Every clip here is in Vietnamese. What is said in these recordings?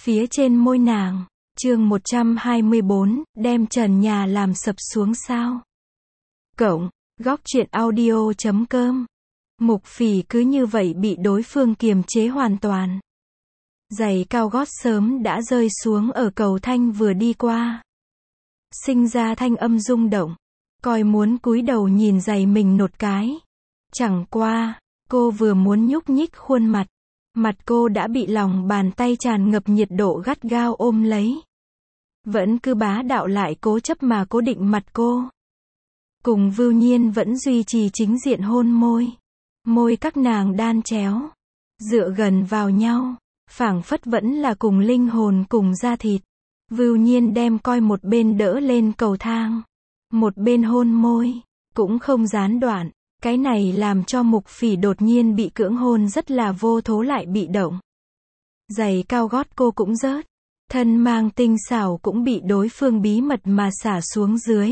phía trên môi nàng. Chương 124, đem trần nhà làm sập xuống sao? Cộng, góc truyện audio.com. Mục Phỉ cứ như vậy bị đối phương kiềm chế hoàn toàn. Giày cao gót sớm đã rơi xuống ở cầu thang vừa đi qua. Sinh ra thanh âm rung động. Coi muốn cúi đầu nhìn giày mình nột cái. Chẳng qua, cô vừa muốn nhúc nhích khuôn mặt. Mặt cô đã bị lòng bàn tay tràn ngập nhiệt độ gắt gao ôm lấy. Vẫn cứ bá đạo lại cố chấp mà cố định mặt cô. Cùng Vưu Nhiên vẫn duy trì chính diện hôn môi. Môi các nàng đan chéo. Dựa gần vào nhau. Phảng phất vẫn là cùng linh hồn cùng da thịt. Vưu Nhiên đem coi một bên đỡ lên cầu thang. Một bên hôn môi. Cũng không gián đoạn. Cái này làm cho Mục Phỉ đột nhiên bị cưỡng hôn rất là vô thố lại bị động. Giày cao gót cô cũng rớt. Thân mang tinh xảo cũng bị đối phương bí mật mà xả xuống dưới.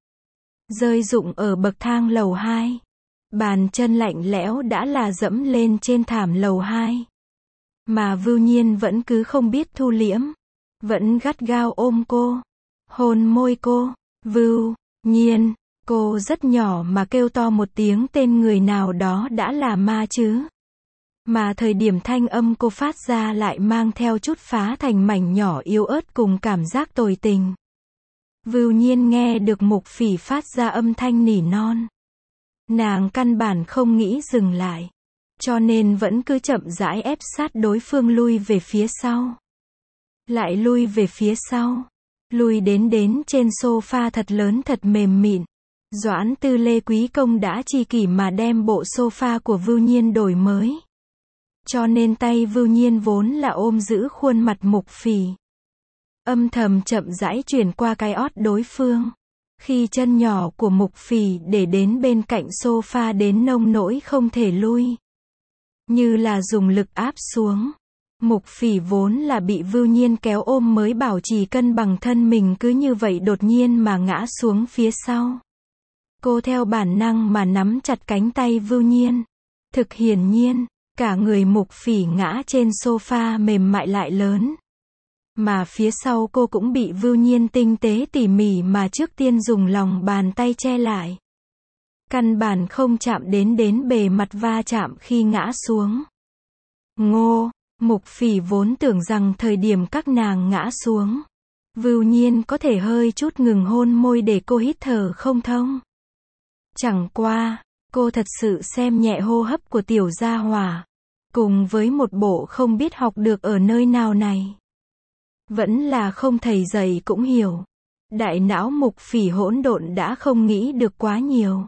Rơi rụng ở bậc thang lầu 2. Bàn chân lạnh lẽo đã là dẫm lên trên thảm lầu 2. Mà Vưu Nhiên vẫn cứ không biết thu liễm. Vẫn gắt gao ôm cô. Hôn môi cô. Vưu Nhiên. Cô rất nhỏ mà kêu to một tiếng tên người nào đó đã là ma chứ. Mà thời điểm thanh âm cô phát ra lại mang theo chút phá thành mảnh nhỏ yếu ớt cùng cảm giác tồi tình. Vưu Nhiên nghe được Mục Phỉ phát ra âm thanh nỉ non. Nàng căn bản không nghĩ dừng lại. Cho nên vẫn cứ chậm rãi ép sát đối phương lui về phía sau. Lại lui về phía sau. Lui đến trên sofa thật lớn thật mềm mịn. Doãn Tư Lê Quý Công đã chi kỷ mà đem bộ sofa của Vưu Nhiên đổi mới. Cho nên tay Vưu Nhiên vốn là ôm giữ khuôn mặt Mục Phỉ. Âm thầm chậm rãi chuyển qua cái ót đối phương. Khi chân nhỏ của Mục Phỉ để đến bên cạnh sofa đến nông nỗi không thể lui. Như là dùng lực áp xuống. Mục Phỉ vốn là bị Vưu Nhiên kéo ôm mới bảo trì cân bằng thân mình cứ như vậy đột nhiên mà ngã xuống phía sau. Cô theo bản năng mà nắm chặt cánh tay Vưu Nhiên. Thực hiển nhiên, cả người Mục Phỉ ngã trên sofa mềm mại lại lớn. Mà phía sau cô cũng bị Vưu Nhiên tinh tế tỉ mỉ mà trước tiên dùng lòng bàn tay che lại. Căn bản không chạm đến bề mặt va chạm khi ngã xuống. Ngô, Mục Phỉ vốn tưởng rằng thời điểm các nàng ngã xuống, Vưu Nhiên có thể hơi chút ngừng hôn môi để cô hít thở không thông. Chẳng qua, cô thật sự xem nhẹ hô hấp của tiểu gia hỏa. Cùng với một bộ không biết học được ở nơi nào này. Vẫn là không thầy dạy cũng hiểu. Đại não Mục Phỉ hỗn độn đã không nghĩ được quá nhiều.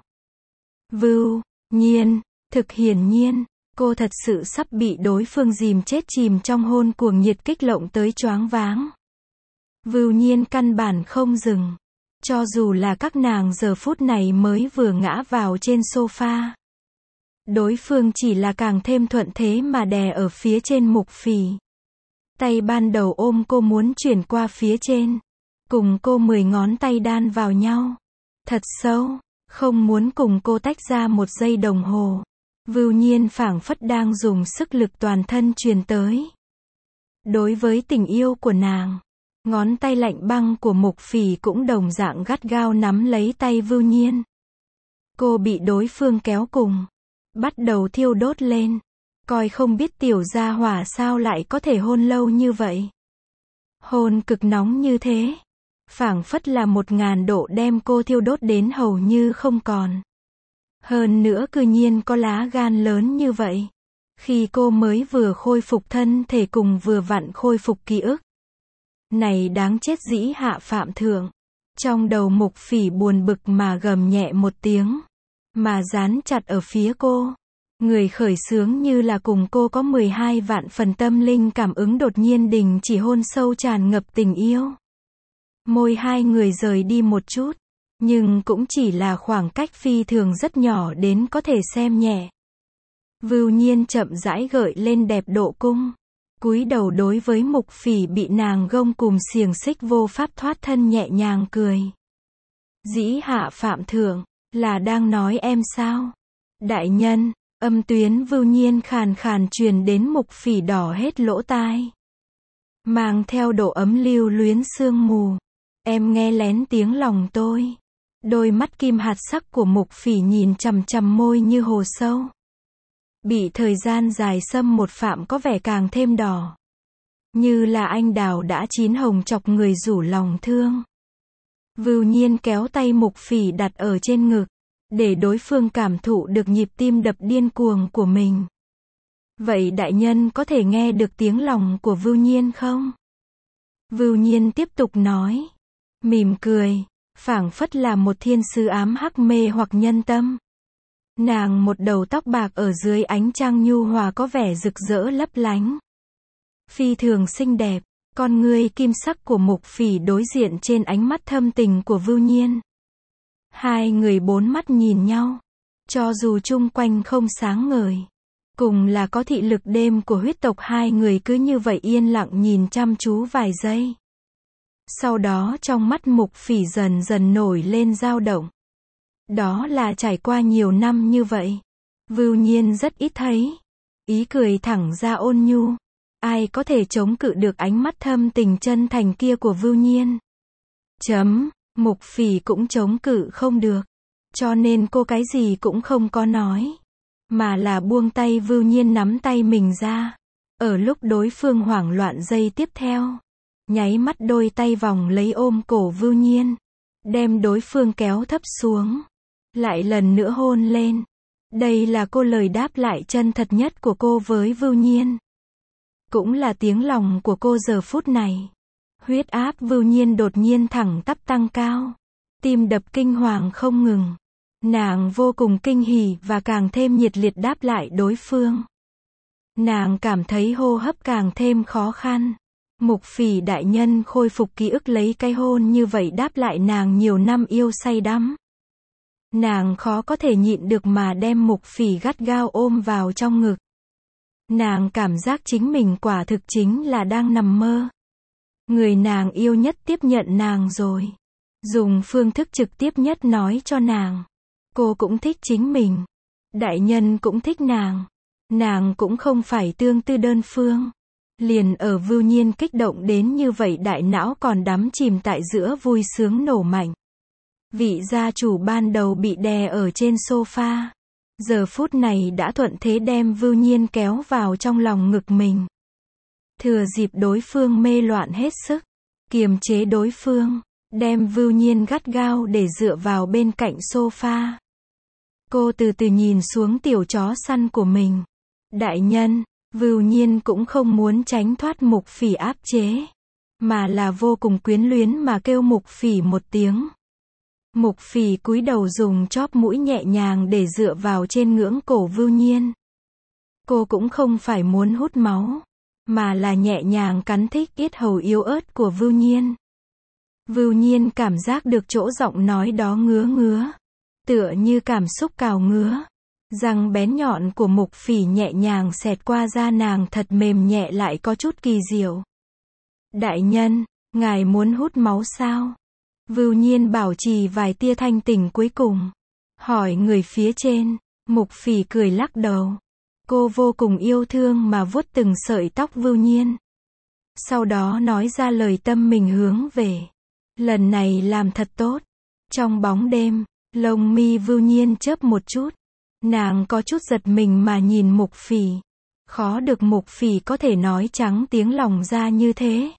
Vưu Nhiên, thực hiển nhiên, cô thật sự sắp bị đối phương dìm chết chìm trong hôn cuồng nhiệt kích lộng tới choáng váng. Vưu Nhiên căn bản không dừng. Cho dù là các nàng giờ phút này mới vừa ngã vào trên sofa. Đối phương chỉ là càng thêm thuận thế mà đè ở phía trên Mục Phỉ. Tay ban đầu ôm cô muốn chuyển qua phía trên. Cùng cô 10 ngón tay đan vào nhau. Thật sâu, không muốn cùng cô tách ra một giây đồng hồ. Vưu Nhiên phảng phất đang dùng sức lực toàn thân truyền tới. Đối với tình yêu của nàng, ngón tay lạnh băng của Mục Phỉ cũng đồng dạng gắt gao nắm lấy tay Vưu Nhiên. Cô bị đối phương kéo cùng. Bắt đầu thiêu đốt lên. Coi không biết tiểu gia hỏa sao lại có thể hôn lâu như vậy. Hôn cực nóng như thế. Phảng phất là 1000 độ đem cô thiêu đốt đến hầu như không còn. Hơn nữa cư nhiên có lá gan lớn như vậy. Khi cô mới vừa khôi phục thân thể cùng vừa vặn khôi phục ký ức. Này đáng chết dĩ hạ phạm thượng. Trong đầu Mục Phỉ buồn bực mà gầm nhẹ một tiếng. Mà dán chặt ở phía cô. Người khởi xướng như là cùng cô có 12 vạn phần tâm linh cảm ứng đột nhiên đình chỉ hôn sâu tràn ngập tình yêu. Môi hai người rời đi một chút. Nhưng cũng chỉ là khoảng cách phi thường rất nhỏ đến có thể xem nhẹ. Vưu Nhiên chậm rãi gợi lên đẹp độ cung. Cúi đầu đối với Mục Phỉ bị nàng gông cùm xiềng xích vô pháp thoát thân nhẹ nhàng cười. Dĩ hạ phạm thượng, là đang nói em sao? Đại nhân, âm tuyến Vưu Nhiên khàn khàn truyền đến Mục Phỉ đỏ hết lỗ tai. mang theo độ ấm lưu luyến sương mù. Em nghe lén tiếng lòng tôi. Đôi mắt kim hạt sắc của Mục Phỉ nhìn chằm chằm môi như hồ sâu. Bị thời gian dài xâm một phạm có vẻ càng thêm đỏ. Như là anh đào đã chín hồng chọc người rủ lòng thương. Vưu Nhiên kéo tay Mục Phỉ đặt ở trên ngực, để đối phương cảm thụ được nhịp tim đập điên cuồng của mình. Vậy đại nhân có thể nghe được tiếng lòng của Vưu Nhiên không? Vưu Nhiên tiếp tục nói, mỉm cười, phảng phất là một thiên sứ ám hắc mê hoặc nhân tâm. Nàng một đầu tóc bạc ở dưới ánh trăng nhu hòa có vẻ rực rỡ lấp lánh. Phi thường xinh đẹp, con ngươi kim sắc của Mục Phỉ đối diện trên ánh mắt thâm tình của Vưu Nhiên. Hai người bốn mắt nhìn nhau, cho dù chung quanh không sáng ngời. Cùng là có thị lực đêm của huyết tộc, hai người cứ như vậy yên lặng nhìn chăm chú vài giây. Sau đó trong mắt Mục Phỉ dần dần nổi lên dao động. Đó là trải qua nhiều năm như vậy. Vưu Nhiên rất ít thấy. Ý cười thẳng ra ôn nhu. Ai có thể chống cự được ánh mắt thâm tình chân thành kia của Vưu Nhiên. Mục Phỉ cũng chống cự không được. Cho nên cô cái gì cũng không có nói. Mà là buông tay Vưu Nhiên nắm tay mình ra. Ở lúc đối phương hoảng loạn giây tiếp theo. Nháy mắt đôi tay vòng lấy ôm cổ Vưu Nhiên. Đem đối phương kéo thấp xuống. Lại lần nữa hôn lên. Đây là cô lời đáp lại chân thật nhất của cô với Vưu Nhiên. Cũng là tiếng lòng của cô giờ phút này. Huyết áp Vưu Nhiên đột nhiên thẳng tắp tăng cao. Tim đập kinh hoàng không ngừng. Nàng vô cùng kinh hỉ và càng thêm nhiệt liệt đáp lại đối phương. Nàng cảm thấy hô hấp càng thêm khó khăn. Mục Phỉ đại nhân khôi phục ký ức lấy cái hôn như vậy đáp lại nàng nhiều năm yêu say đắm. Nàng khó có thể nhịn được mà đem Mục Phỉ gắt gao ôm vào trong ngực. Nàng cảm giác chính mình quả thực chính là đang nằm mơ. Người nàng yêu nhất tiếp nhận nàng rồi. Dùng phương thức trực tiếp nhất nói cho nàng. Cô cũng thích chính mình. Đại nhân cũng thích nàng. Nàng cũng không phải tương tư đơn phương. Liền ở Vưu Nhiên kích động đến như vậy đại não còn đắm chìm tại giữa vui sướng nổ mạnh. Vị gia chủ ban đầu bị đè ở trên sofa. Giờ phút này đã thuận thế đem Vưu Nhiên kéo vào trong lòng ngực mình. Thừa dịp đối phương mê loạn hết sức. Kiềm chế đối phương. Đem Vưu Nhiên gắt gao để dựa vào bên cạnh sofa. Cô từ từ nhìn xuống tiểu chó săn của mình. Đại nhân, Vưu Nhiên cũng không muốn tránh thoát Mục Phỉ áp chế. Mà là vô cùng quyến luyến mà kêu Mục Phỉ một tiếng. Mục Phỉ cúi đầu dùng chóp mũi nhẹ nhàng để dựa vào trên ngưỡng cổ Vưu Nhiên. Cô cũng không phải muốn hút máu. Mà là nhẹ nhàng cắn thích yết hầu yếu ớt của Vưu Nhiên. Vưu Nhiên cảm giác được chỗ giọng nói đó ngứa ngứa. Tựa như cảm xúc cào ngứa. Răng bén nhọn của Mục Phỉ nhẹ nhàng xẹt qua da nàng thật mềm nhẹ lại có chút kỳ diệu. Đại nhân, ngài muốn hút máu sao? Vưu Nhiên bảo trì vài tia thanh tỉnh cuối cùng. Hỏi người phía trên. Mục Phỉ cười lắc đầu. Cô vô cùng yêu thương mà vuốt từng sợi tóc Vưu Nhiên. Sau đó nói ra lời tâm mình hướng về. Lần này làm thật tốt. Trong bóng đêm, lông mi Vưu Nhiên chớp một chút. Nàng có chút giật mình mà nhìn Mục Phỉ. Khó được Mục Phỉ có thể nói trắng tiếng lòng ra như thế.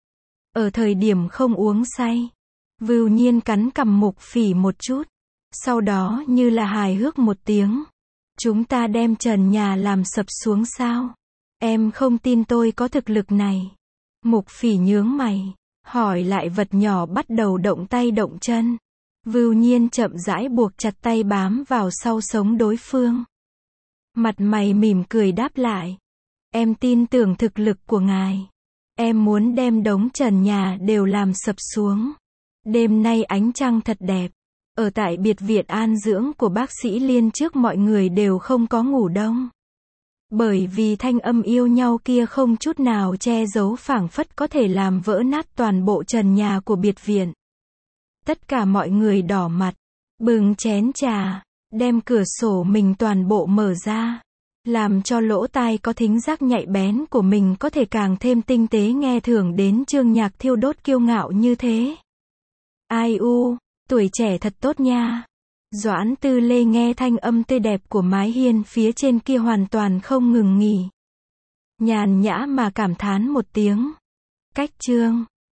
Ở thời điểm không uống say, Vưu Nhiên cắn cằm Mục Phỉ một chút. Sau đó như là hài hước một tiếng. Chúng ta đem trần nhà làm sập xuống sao? Em không tin tôi có thực lực này. Mục Phỉ nhướng mày. Hỏi lại vật nhỏ bắt đầu động tay động chân. Vưu Nhiên chậm rãi buộc chặt tay bám vào sau sống đối phương. Mặt mày mỉm cười đáp lại. Em tin tưởng thực lực của ngài. Em muốn đem đống trần nhà đều làm sập xuống. Đêm nay ánh trăng thật đẹp. Ở tại biệt viện an dưỡng của bác sĩ Liên trước mọi người đều không có ngủ đông. Bởi vì thanh âm yêu nhau kia không chút nào che giấu phảng phất có thể làm vỡ nát toàn bộ trần nhà của biệt viện. Tất cả mọi người đỏ mặt, bưng chén trà, đem cửa sổ mình toàn bộ mở ra. làm cho lỗ tai có thính giác nhạy bén của mình có thể càng thêm tinh tế nghe thưởng đến chương nhạc thiêu đốt kiêu ngạo như thế. Ai u, tuổi trẻ thật tốt nha. Doãn Tư Lê nghe thanh âm tươi đẹp của mái hiên phía trên kia hoàn toàn không ngừng nghỉ. Nhàn nhã mà cảm thán một tiếng. Cách chương